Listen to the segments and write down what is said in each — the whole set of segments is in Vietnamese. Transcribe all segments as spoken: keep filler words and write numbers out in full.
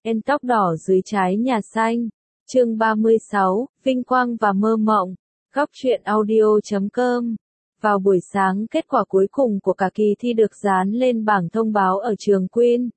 En tóc đỏ dưới trái nhà xanh. Chương ba mươi sáu, Vinh quang và mơ mộng. Góc truyện audio chấm com. Vào buổi sáng, kết quả cuối cùng của cả kỳ thi được dán lên bảng thông báo ở trường Queen.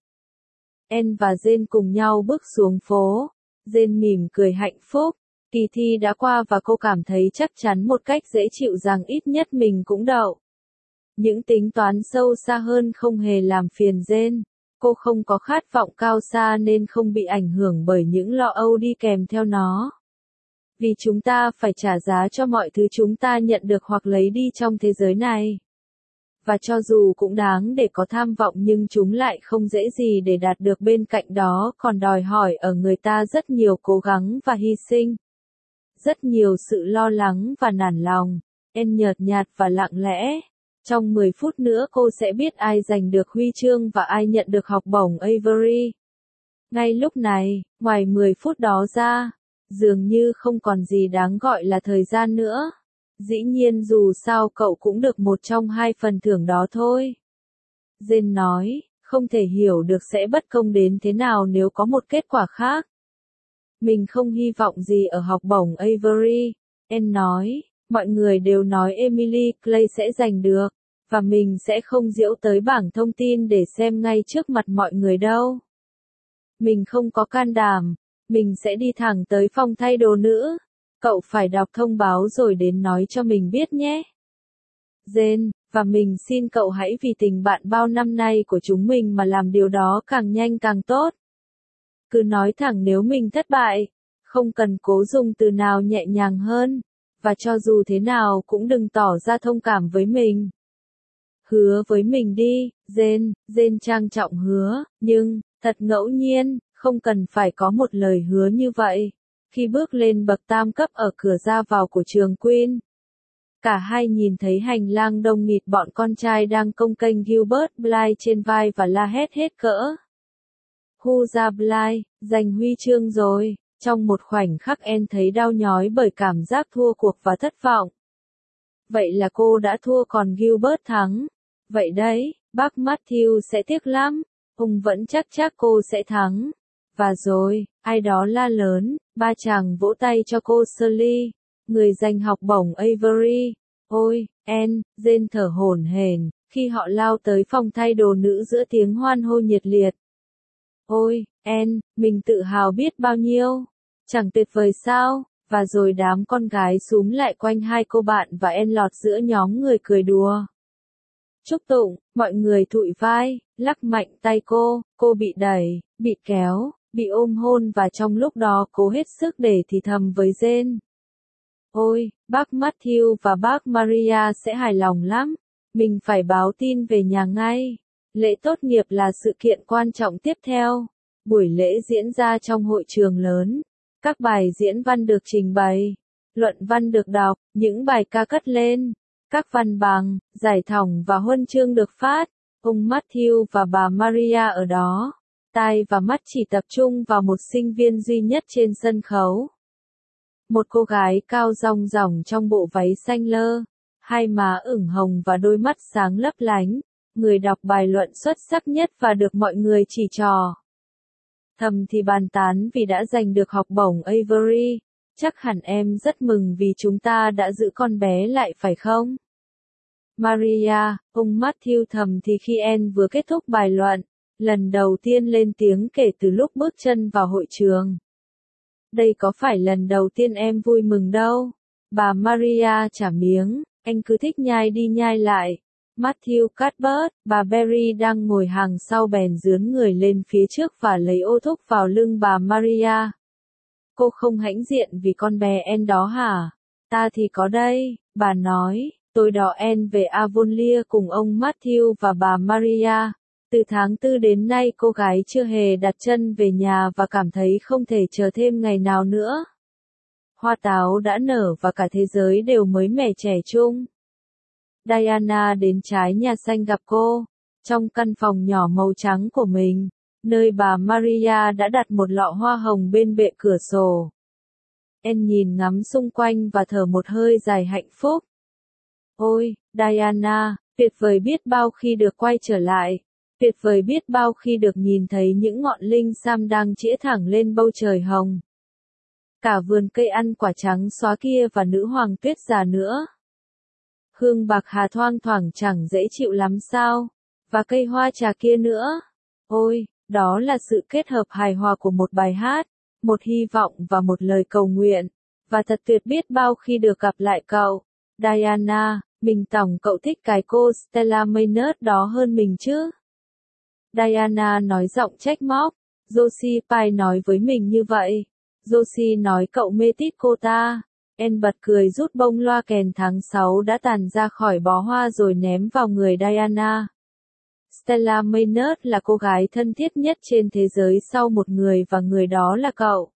En và Jane cùng nhau bước xuống phố. Jane mỉm cười hạnh phúc. Kỳ thi đã qua và cô cảm thấy chắc chắn một cách dễ chịu rằng ít nhất mình cũng đậu. Những tính toán sâu xa hơn không hề làm phiền Jane. Cô không có khát vọng cao xa nên không bị ảnh hưởng bởi những lo âu đi kèm theo nó. Vì chúng ta phải trả giá cho mọi thứ chúng ta nhận được hoặc lấy đi trong thế giới này. Và cho dù cũng đáng để có tham vọng nhưng chúng lại không dễ gì để đạt được, bên cạnh đó còn đòi hỏi ở người ta rất nhiều cố gắng và hy sinh. Rất nhiều sự lo lắng và nản lòng. En nhợt nhạt và lặng lẽ. Trong mười phút nữa cô sẽ biết ai giành được huy chương và ai nhận được học bổng Avery. Ngay lúc này, ngoài mười phút đó ra, dường như không còn gì đáng gọi là thời gian nữa. Dĩ nhiên dù sao cậu cũng được một trong hai phần thưởng đó thôi. Jane nói, không thể hiểu được sẽ bất công đến thế nào nếu có một kết quả khác. Mình không hy vọng gì ở học bổng Avery. En nói, mọi người đều nói Emily Clay sẽ giành được. Và mình sẽ không giễu tới bảng thông tin để xem ngay trước mặt mọi người đâu. Mình không có can đảm. Mình sẽ đi thẳng tới phòng thay đồ nữ. Cậu phải đọc thông báo rồi đến nói cho mình biết nhé. Jane, và mình xin cậu hãy vì tình bạn bao năm nay của chúng mình mà làm điều đó càng nhanh càng tốt. Cứ nói thẳng nếu mình thất bại. Không cần cố dùng từ nào nhẹ nhàng hơn. Và cho dù thế nào cũng đừng tỏ ra thông cảm với mình. Hứa với mình đi, Jane, Jane trang trọng hứa, nhưng, thật ngẫu nhiên, không cần phải có một lời hứa như vậy. Khi bước lên bậc tam cấp ở cửa ra vào của trường Queen, cả hai nhìn thấy hành lang đông nghịt bọn con trai đang công kênh Gilbert Blythe trên vai và la hét hết cỡ. Hurrah Blythe, giành huy chương rồi. Trong một khoảnh khắc En thấy đau nhói bởi cảm giác thua cuộc và thất vọng. Vậy là cô đã thua còn Gilbert thắng. Vậy đấy, bác Matthew sẽ tiếc lắm. Ông vẫn chắc chắc cô sẽ thắng. Và rồi, ai đó la lớn, ba chàng vỗ tay cho cô Shirley, người giành học bổng Avery. Ôi, En, Jane thở hổn hển, khi họ lao tới phòng thay đồ nữ giữa tiếng hoan hô nhiệt liệt. Ôi, En, mình tự hào biết bao nhiêu. Chẳng tuyệt vời sao? Và rồi đám con gái xúm lại quanh hai cô bạn và En lọt giữa nhóm người cười đùa. Chúc tụng, mọi người thụi vai, lắc mạnh tay cô, cô bị đẩy, bị kéo, bị ôm hôn và trong lúc đó cố hết sức để thì thầm với Jane. Ôi, bác Matthew và bác Maria sẽ hài lòng lắm. Mình phải báo tin về nhà ngay. Lễ tốt nghiệp là sự kiện quan trọng tiếp theo. Buổi lễ diễn ra trong hội trường lớn. Các bài diễn văn được trình bày. Luận văn được đọc, những bài ca cất lên. Các văn bằng, giải thưởng và huân chương được phát. Ông Matthew và bà Maria ở đó. Tai và mắt chỉ tập trung vào một sinh viên duy nhất trên sân khấu. Một cô gái cao rong ròng trong bộ váy xanh lơ. Hai má ửng hồng và đôi mắt sáng lấp lánh. Người đọc bài luận xuất sắc nhất và được mọi người chỉ trò. Thầm thì bàn tán vì đã giành được học bổng Avery. Chắc hẳn em rất mừng vì chúng ta đã giữ con bé lại phải không? Maria, ông Matthew thầm thì khi En vừa kết thúc bài luận, lần đầu tiên lên tiếng kể từ lúc bước chân vào hội trường. Đây có phải lần đầu tiên em vui mừng đâu. Bà Maria trả miếng, anh cứ thích nhai đi nhai lại. Matthew Cuthbert, bà Berry đang ngồi hàng sau bèn dướn người lên phía trước và lấy ô thúc vào lưng bà Maria. Cô không hãnh diện vì con bé En đó hả? Ta thì có đây, bà nói, tôi đò En về Avonlea cùng ông Matthew và bà Maria. Từ tháng tư đến nay cô gái chưa hề đặt chân về nhà và cảm thấy không thể chờ thêm ngày nào nữa. Hoa táo đã nở và cả thế giới đều mới mẻ trẻ trung. Diana đến trái nhà xanh gặp cô, trong căn phòng nhỏ màu trắng của mình, nơi bà Maria đã đặt một lọ hoa hồng bên bệ cửa sổ. En nhìn ngắm xung quanh và thở một hơi dài hạnh phúc. Ôi, Diana, tuyệt vời biết bao khi được quay trở lại. Tuyệt vời biết bao khi được nhìn thấy những ngọn linh sam đang chĩa thẳng lên bầu trời hồng. Cả vườn cây ăn quả trắng xóa kia và nữ hoàng tuyết già nữa. Hương bạc hà thoang thoảng chẳng dễ chịu lắm sao? Và cây hoa trà kia nữa. Ôi, đó là sự kết hợp hài hòa của một bài hát, một hy vọng và một lời cầu nguyện. Và thật tuyệt biết bao khi được gặp lại cậu. Diana, mình tổng cậu thích cái cô Stella Maynard đó hơn mình chứ? Diana nói giọng trách móc. Josie Pye nói với mình như vậy. Josie nói cậu mê tít cô ta. En bật cười rút bông loa kèn tháng sáu đã tàn ra khỏi bó hoa rồi ném vào người Diana. Stella Maynard là cô gái thân thiết nhất trên thế giới sau một người và người đó là cậu.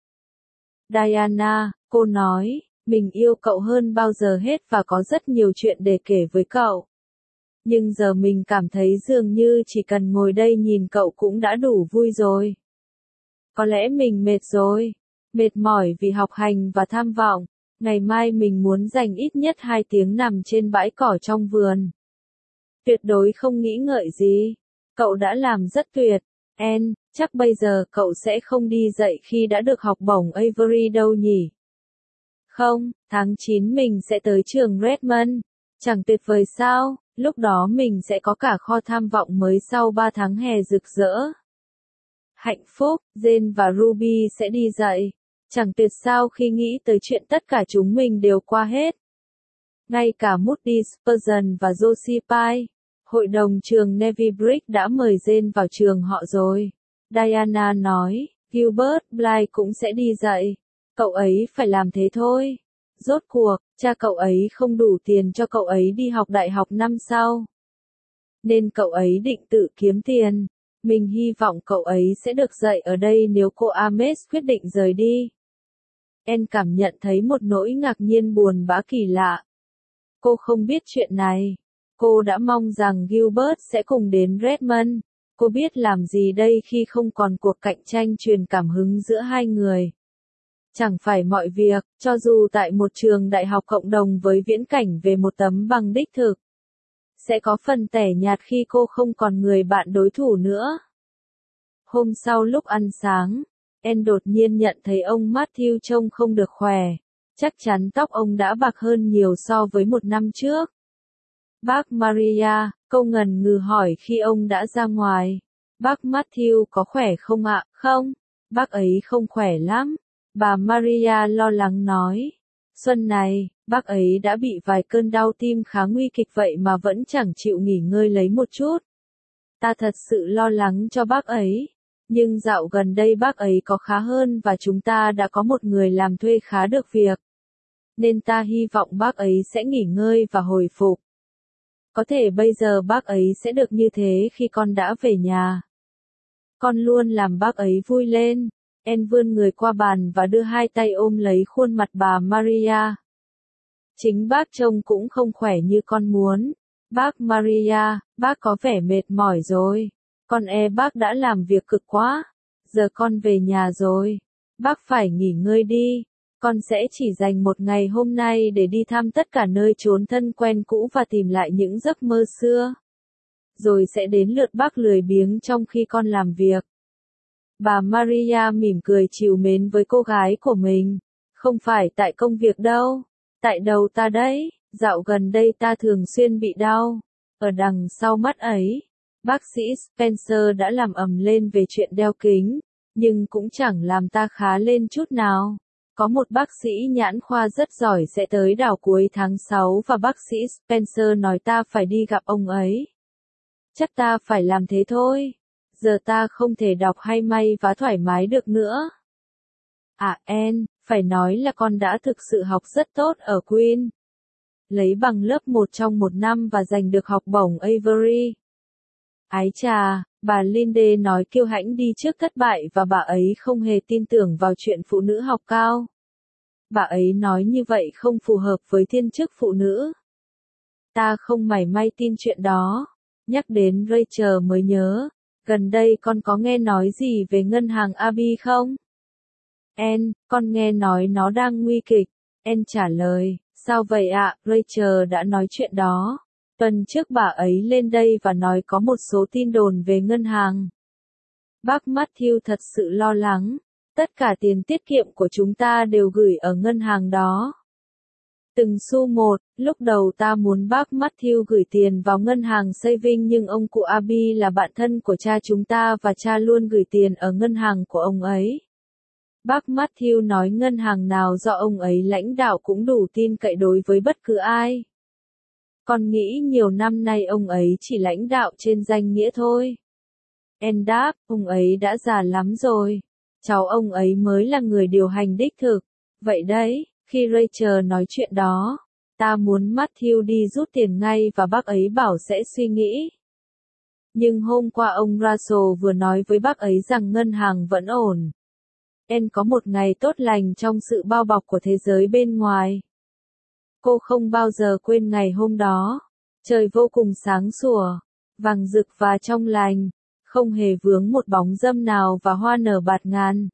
Diana, cô nói, mình yêu cậu hơn bao giờ hết và có rất nhiều chuyện để kể với cậu. Nhưng giờ mình cảm thấy dường như chỉ cần ngồi đây nhìn cậu cũng đã đủ vui rồi. Có lẽ mình mệt rồi, mệt mỏi vì học hành và tham vọng. Ngày mai mình muốn dành ít nhất hai tiếng nằm trên bãi cỏ trong vườn. Tuyệt đối không nghĩ ngợi gì. Cậu đã làm rất tuyệt. En, chắc bây giờ cậu sẽ không đi dậy khi đã được học bổng Avery đâu nhỉ? Không, tháng chín mình sẽ tới trường Redmond. Chẳng tuyệt vời sao? Lúc đó mình sẽ có cả kho tham vọng mới sau ba tháng hè rực rỡ. Hạnh phúc, Jane và Ruby sẽ đi dậy. Chẳng tuyệt sao khi nghĩ tới chuyện tất cả chúng mình đều qua hết. Ngay cả Moody Spurgeon và Josie Pye. Hội đồng trường Navy Brick đã mời Jane vào trường họ rồi. Diana nói, Gilbert Blythe cũng sẽ đi dậy. Cậu ấy phải làm thế thôi. Rốt cuộc, cha cậu ấy không đủ tiền cho cậu ấy đi học đại học năm sau. Nên cậu ấy định tự kiếm tiền. Mình hy vọng cậu ấy sẽ được dạy ở đây nếu cô Ames quyết định rời đi. En cảm nhận thấy một nỗi ngạc nhiên buồn bã kỳ lạ. Cô không biết chuyện này. Cô đã mong rằng Gilbert sẽ cùng đến Redmond. Cô biết làm gì đây khi không còn cuộc cạnh tranh truyền cảm hứng giữa hai người. Chẳng phải mọi việc, cho dù tại một trường đại học cộng đồng với viễn cảnh về một tấm bằng đích thực, sẽ có phần tẻ nhạt khi cô không còn người bạn đối thủ nữa. Hôm sau lúc ăn sáng, En đột nhiên nhận thấy ông Matthew trông không được khỏe. Chắc chắn tóc ông đã bạc hơn nhiều so với một năm trước. Bác Maria, câu ngần ngừ hỏi khi ông đã ra ngoài. Bác Matthew có khỏe không ạ? Không, bác ấy không khỏe lắm. Bà Maria lo lắng nói. Xuân này, bác ấy đã bị vài cơn đau tim khá nguy kịch vậy mà vẫn chẳng chịu nghỉ ngơi lấy một chút. Ta thật sự lo lắng cho bác ấy. Nhưng dạo gần đây bác ấy có khá hơn và chúng ta đã có một người làm thuê khá được việc. Nên ta hy vọng bác ấy sẽ nghỉ ngơi và hồi phục. Có thể bây giờ bác ấy sẽ được như thế khi con đã về nhà. Con luôn làm bác ấy vui lên. En vươn người qua bàn và đưa hai tay ôm lấy khuôn mặt bà Maria. Chính bác trông cũng không khỏe như con muốn. Bác Maria, bác có vẻ mệt mỏi rồi. Con e bác đã làm việc cực quá. Giờ con về nhà rồi. Bác phải nghỉ ngơi đi. Con sẽ chỉ dành một ngày hôm nay để đi thăm tất cả nơi chốn thân quen cũ và tìm lại những giấc mơ xưa. Rồi sẽ đến lượt bác lười biếng trong khi con làm việc. Bà Maria mỉm cười trìu mến với cô gái của mình. Không phải tại công việc đâu. Tại đầu ta đấy. Dạo gần đây ta thường xuyên bị đau. Ở đằng sau mắt ấy. Bác sĩ Spencer đã làm ầm lên về chuyện đeo kính. Nhưng cũng chẳng làm ta khá lên chút nào. Có một bác sĩ nhãn khoa rất giỏi sẽ tới đảo cuối tháng sáu và bác sĩ Spencer nói ta phải đi gặp ông ấy. Chắc ta phải làm thế thôi. Giờ ta không thể đọc hay may vá thoải mái được nữa. À En, phải nói là con đã thực sự học rất tốt ở Queen. Lấy bằng lớp một trong một năm và giành được học bổng Avery. Ái chà, bà Linde nói kiêu hãnh đi trước thất bại và bà ấy không hề tin tưởng vào chuyện phụ nữ học cao. Bà ấy nói như vậy không phù hợp với thiên chức phụ nữ. Ta không mảy may tin chuyện đó. Nhắc đến Rachel mới nhớ, gần đây con có nghe nói gì về ngân hàng Abbey không? En, con nghe nói nó đang nguy kịch. En trả lời, sao vậy ạ? Rachel đã nói chuyện đó. Tuần trước bà ấy lên đây và nói có một số tin đồn về ngân hàng. Bác Matthew thật sự lo lắng. Tất cả tiền tiết kiệm của chúng ta đều gửi ở ngân hàng đó. Từng xu một, lúc đầu ta muốn bác Matthew gửi tiền vào ngân hàng saving nhưng ông cụ Abby là bạn thân của cha chúng ta và cha luôn gửi tiền ở ngân hàng của ông ấy. Bác Matthew nói ngân hàng nào do ông ấy lãnh đạo cũng đủ tin cậy đối với bất cứ ai. Con nghĩ nhiều năm nay ông ấy chỉ lãnh đạo trên danh nghĩa thôi. En đáp, ông ấy đã già lắm rồi. Cháu ông ấy mới là người điều hành đích thực. Vậy đấy, khi Rachel nói chuyện đó, ta muốn Matthew đi rút tiền ngay và bác ấy bảo sẽ suy nghĩ. Nhưng hôm qua ông Russell vừa nói với bác ấy rằng ngân hàng vẫn ổn. En có một ngày tốt lành trong sự bao bọc của thế giới bên ngoài. Cô không bao giờ quên ngày hôm đó. Trời vô cùng sáng sủa, vàng rực và trong lành, không hề vướng một bóng râm nào và hoa nở bạt ngàn.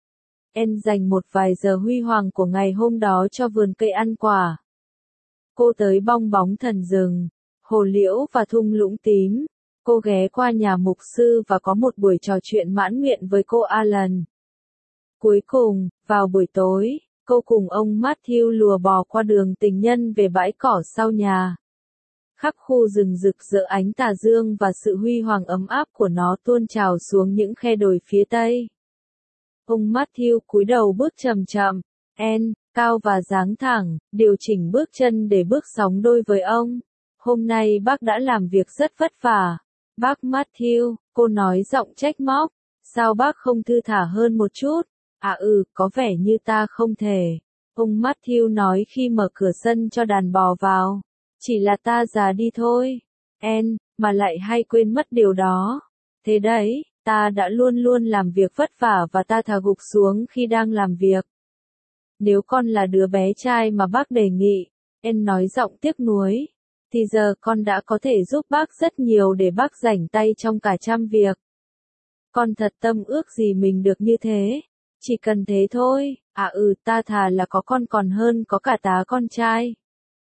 En dành một vài giờ huy hoàng của ngày hôm đó cho vườn cây ăn quả. Cô tới bong bóng thần rừng, hồ liễu và thung lũng tím. Cô ghé qua nhà mục sư và có một buổi trò chuyện mãn nguyện với cô Alan. Cuối cùng, vào buổi tối, cô cùng ông Matthew lùa bò qua đường tình nhân về bãi cỏ sau nhà. Khắp khu rừng rực rỡ ánh tà dương và sự huy hoàng ấm áp của nó tuôn trào xuống những khe đồi phía tây. Ông Matthew cúi đầu bước chậm chậm, En, cao và dáng thẳng, điều chỉnh bước chân để bước sóng đôi với ông. Hôm nay bác đã làm việc rất vất vả. Bác Matthew, cô nói giọng trách móc, sao bác không thư thả hơn một chút? À ừ, có vẻ như ta không thể. Ông Matthew nói khi mở cửa sân cho đàn bò vào. Chỉ là ta già đi thôi. En, mà lại hay quên mất điều đó. Thế đấy, ta đã luôn luôn làm việc vất vả và ta thà gục xuống khi đang làm việc. Nếu con là đứa bé trai mà bác đề nghị, En nói giọng tiếc nuối, thì giờ con đã có thể giúp bác rất nhiều để bác rảnh tay trong cả trăm việc. Con thật tâm ước gì mình được như thế. Chỉ cần thế thôi, à ừ ta thà là có con còn hơn có cả tá con trai.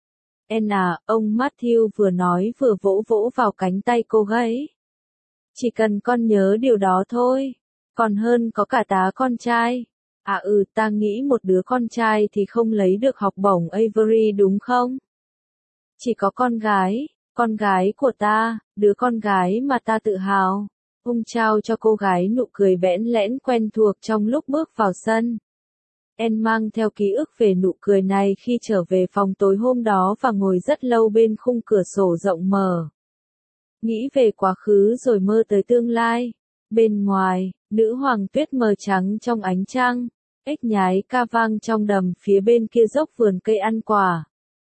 En à, ông Matthew vừa nói vừa vỗ vỗ vào cánh tay cô gái. Chỉ cần con nhớ điều đó thôi, còn hơn có cả tá con trai. À ừ ta nghĩ một đứa con trai thì không lấy được học bổng Avery đúng không? Chỉ có con gái, con gái của ta, đứa con gái mà ta tự hào. Ông trao cho cô gái nụ cười bẽn lẽn quen thuộc trong lúc bước vào sân. En mang theo ký ức về nụ cười này khi trở về phòng tối hôm đó và ngồi rất lâu bên khung cửa sổ rộng mở. Nghĩ về quá khứ rồi mơ tới tương lai. Bên ngoài, nữ hoàng tuyết mờ trắng trong ánh trăng, ếch nhái ca vang trong đầm phía bên kia dốc vườn cây ăn quả.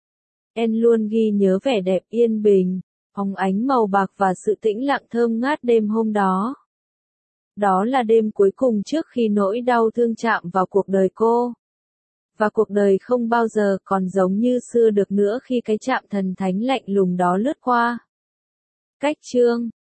En luôn ghi nhớ vẻ đẹp yên bình, óng ánh màu bạc và sự tĩnh lặng thơm ngát đêm hôm đó. Đó là đêm cuối cùng trước khi nỗi đau thương chạm vào cuộc đời cô. Và cuộc đời không bao giờ còn giống như xưa được nữa khi cái chạm thần thánh lạnh lùng đó lướt qua. Cách chương